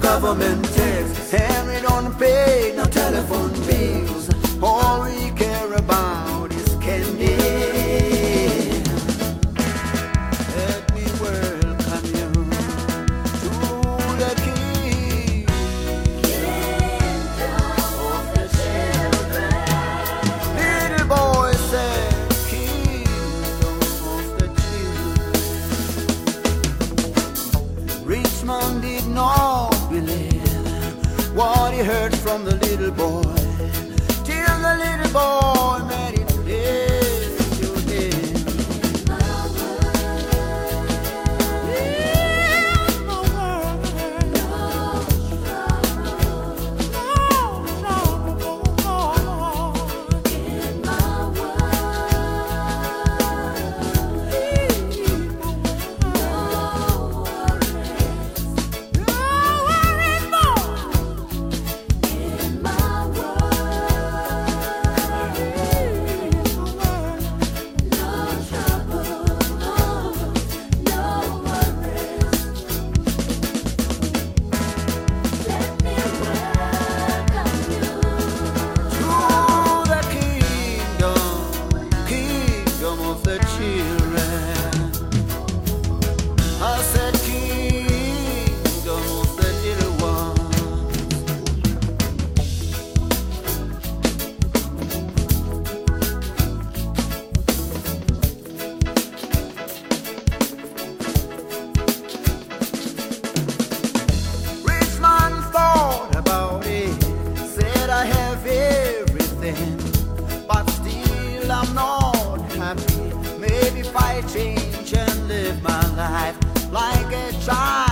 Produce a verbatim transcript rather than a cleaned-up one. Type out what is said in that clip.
government tax, and we don't pay no telephone bills. All we care about is candy. Let me welcome you to the kingdom of the children. Little boy said, kingdom of the children. Rich man did not believe what he heard from the little boy. Till the little boy made it clear to him. In my world, no trouble, no trouble. In my world, no worries, no worries more. In my but still I'm not happy. Maybe if I change and live my life like a child.